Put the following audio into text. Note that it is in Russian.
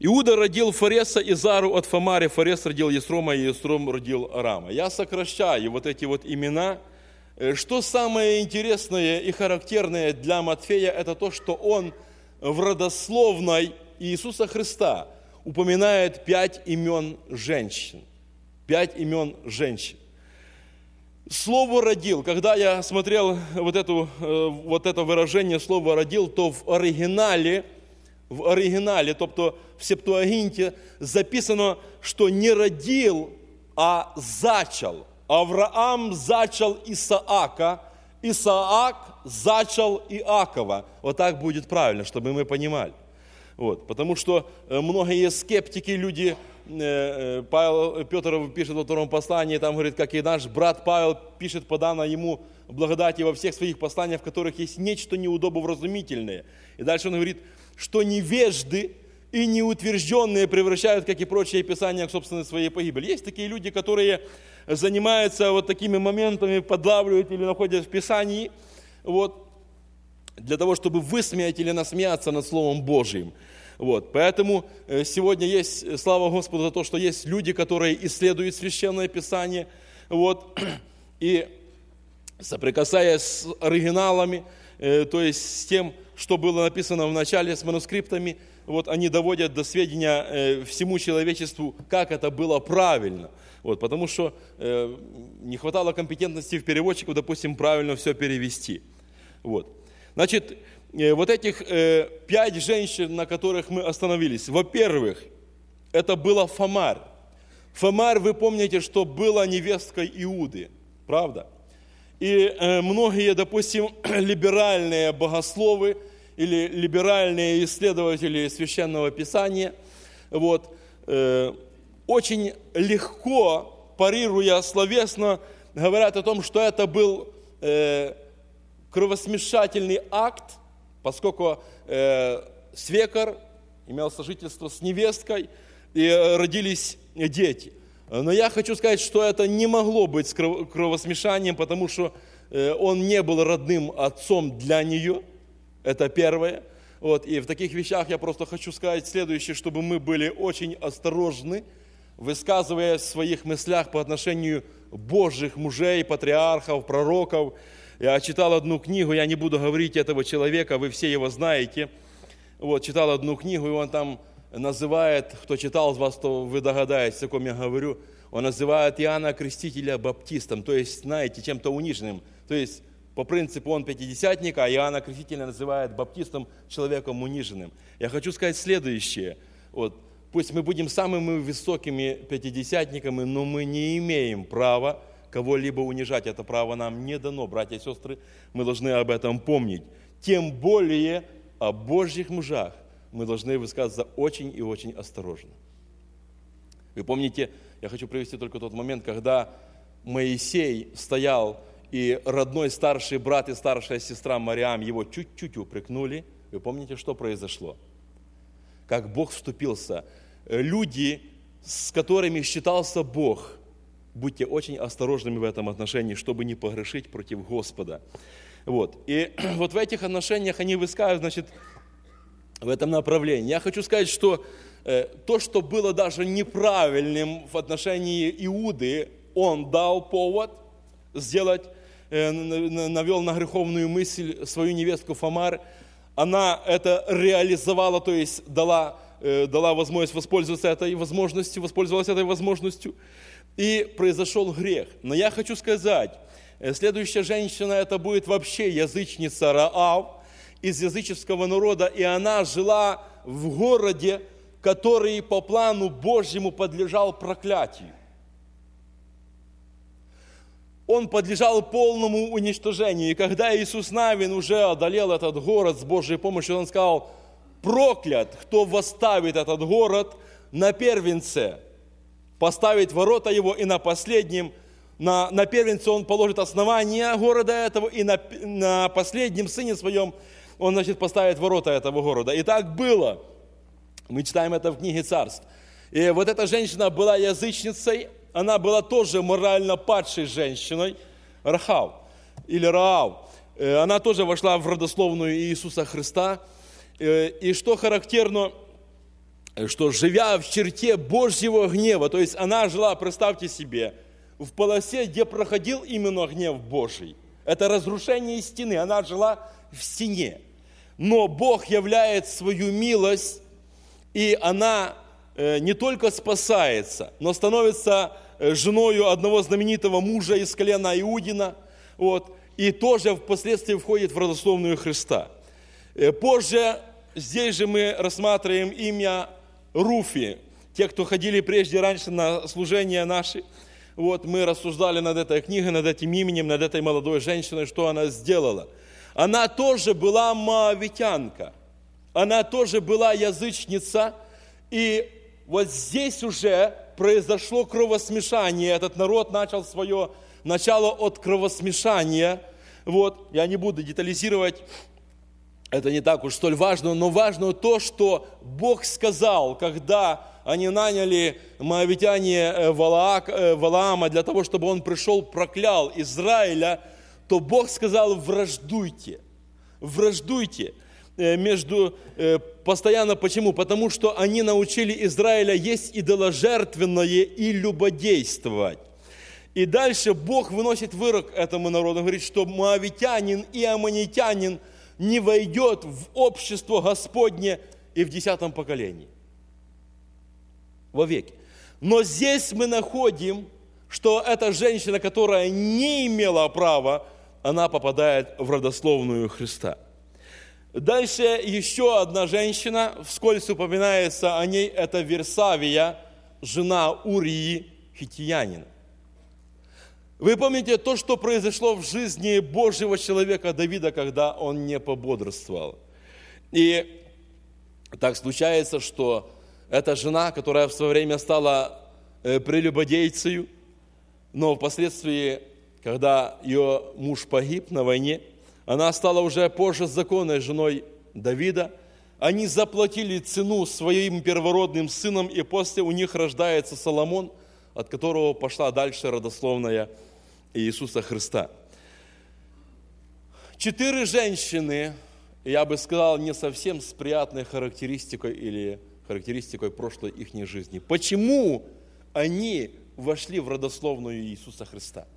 Иуда родил Фареса и Зару от Фамари, Фарес родил Есрома, и Есром родил Арама. Я сокращаю вот эти вот имена. Что самое интересное и характерное для Матфея, это то, что он в родословной Иисуса Христа упоминает 5 имен женщин. 5 имен женщин. Слово «родил», когда я смотрел вот это выражение «слово «родил», то в оригинале, тобто в Септуагинте, записано, что не родил, а зачал. Авраам зачал Исаака, Исаак зачал Иакова. Вот так будет правильно, чтобы мы понимали. Вот, потому что многие скептики, люди, Петр пишет во втором послании, там говорит, как и наш брат Павел пишет по данной ему благодати во всех своих посланиях, в которых есть нечто неудобовразумительное. И дальше он говорит, что невежды и неутвержденные превращают, как и прочие писания, к собственной своей погибели. Есть такие люди, которые занимаются вот такими моментами, подлавливают или находят в Писании, вот, для того, чтобы высмеять или насмеяться над Словом Божьим. Вот. Поэтому сегодня есть, слава Господу за то, что есть люди, которые исследуют Священное Писание, вот, и соприкасаясь с оригиналами, то есть с тем, что было написано в начале, с манускриптами, вот, они доводят до сведения всему человечеству, как это было правильно. Вот, потому что не хватало компетентности в переводчиков, допустим, правильно все перевести. Вот. Значит, вот этих 5 женщин, на которых мы остановились. Во-первых, это была Фамарь. Фамарь, вы помните, что была невесткой Иуды, правда? И многие, допустим, либеральные богословы или либеральные исследователи Священного Писания, вот, очень легко, парируя словесно, говорят о том, что это был кровосмешательный акт, поскольку свекор имел сожительство с невесткой, и родились дети. Но я хочу сказать, что это не могло быть кровосмешанием, потому что он не был родным отцом для нее, это первое. Вот. И в таких вещах я просто хочу сказать следующее, чтобы мы были очень осторожны, высказывая в своих мыслях по отношению Божьих мужей, патриархов, пророков. Я читал одну книгу, я не буду говорить этого человека, вы все его знаете. Вот, читал одну книгу, и он там называет, кто читал из вас, то вы догадаетесь, о ком я говорю, он называет Иоанна Крестителя баптистом, то есть, знаете, чем-то униженным. То есть, по принципу он пятидесятник, а Иоанна Крестителя называет баптистом, человеком униженным. Я хочу сказать следующее. Вот, пусть мы будем самыми высокими пятидесятниками, но мы не имеем права кого-либо унижать. Это право нам не дано, братья и сестры. Мы должны об этом помнить. Тем более о Божьих мужах мы должны высказываться очень и очень осторожно. Вы помните, я хочу привести только тот момент, когда Моисей стоял, и родной старший брат и старшая сестра Мариам его чуть-чуть упрекнули. Вы помните, что произошло? Как Бог вступился. Люди, с которыми считался Бог, будьте очень осторожными в этом отношении, чтобы не погрешить против Господа. Вот. И вот в этих отношениях они высказывают, значит, в этом направлении. Я хочу сказать, что то, что было даже неправильным в отношении Иуды, он дал повод сделать, навел на греховную мысль свою невестку Фамарь. Она это реализовала, то есть дала возможность воспользоваться этой возможностью, воспользовалась этой возможностью, и произошел грех. Но я хочу сказать, следующая женщина, это будет вообще язычница Раав, из языческого народа, и она жила в городе, который по плану Божьему подлежал проклятию. Он подлежал полному уничтожению. И когда Иисус Навин уже одолел этот город с Божьей помощью, он сказал: проклят, кто восставит этот город на первенце, поставит ворота его, и на последнем, на первенце он положит основание города этого, и на последнем сыне своем он, значит, поставит ворота этого города. И так было. Мы читаем это в книге Царств. И вот эта женщина была язычницей, она была тоже морально падшей женщиной, Рахав, или Раав. Она тоже вошла в родословную Иисуса Христа. И что характерно, что живя в черте Божьего гнева, то есть она жила, представьте себе, в полосе, где проходил именно гнев Божий. Это разрушение стены, она жила в стене. Но Бог являет свою милость, и она не только спасается, но становится женою одного знаменитого мужа из колена Иудина, и тоже впоследствии входит в родословную Христа. Позже здесь же мы рассматриваем имя Руфи. Те, кто ходили прежде раньше на служения наши, мы рассуждали над этой книгой, над этим именем, над этой молодой женщиной, что она сделала. Она тоже была моавитянка, она тоже была язычница, и вот здесь уже произошло кровосмешание. Этот народ начал свое начало от кровосмешания. Я не буду детализировать, это не так уж столь важно, но важно то, что Бог сказал, когда они наняли моавитяне Валаама для того, чтобы он пришел, проклял Израиля, то Бог сказал: враждуйте постоянно. Почему? Потому что они научили Израиля есть идоложертвенное и любодействовать. И дальше Бог выносит вырок этому народу, говорит, что моавитянин и аммонитянин не войдет в общество Господне и в 10 поколении. Вовеки. Но здесь мы находим, что эта женщина, которая не имела права, она попадает в родословную Христа. Дальше еще одна женщина, вскользь упоминается о ней, это Версавия, жена Урии хиттеянина. Вы помните то, что произошло в жизни Божьего человека Давида, когда он не пободрствовал. И так случается, что эта жена, которая в свое время стала прелюбодейцей, но впоследствии, когда ее муж погиб на войне, она стала уже позже законной женой Давида. Они заплатили цену своим первородным сыном, и после у них рождается Соломон, от которого пошла дальше родословная Иисуса Христа. 4 женщины, я бы сказал, не совсем с приятной характеристикой или характеристикой прошлой их жизни. Почему они вошли в родословную Иисуса Христа?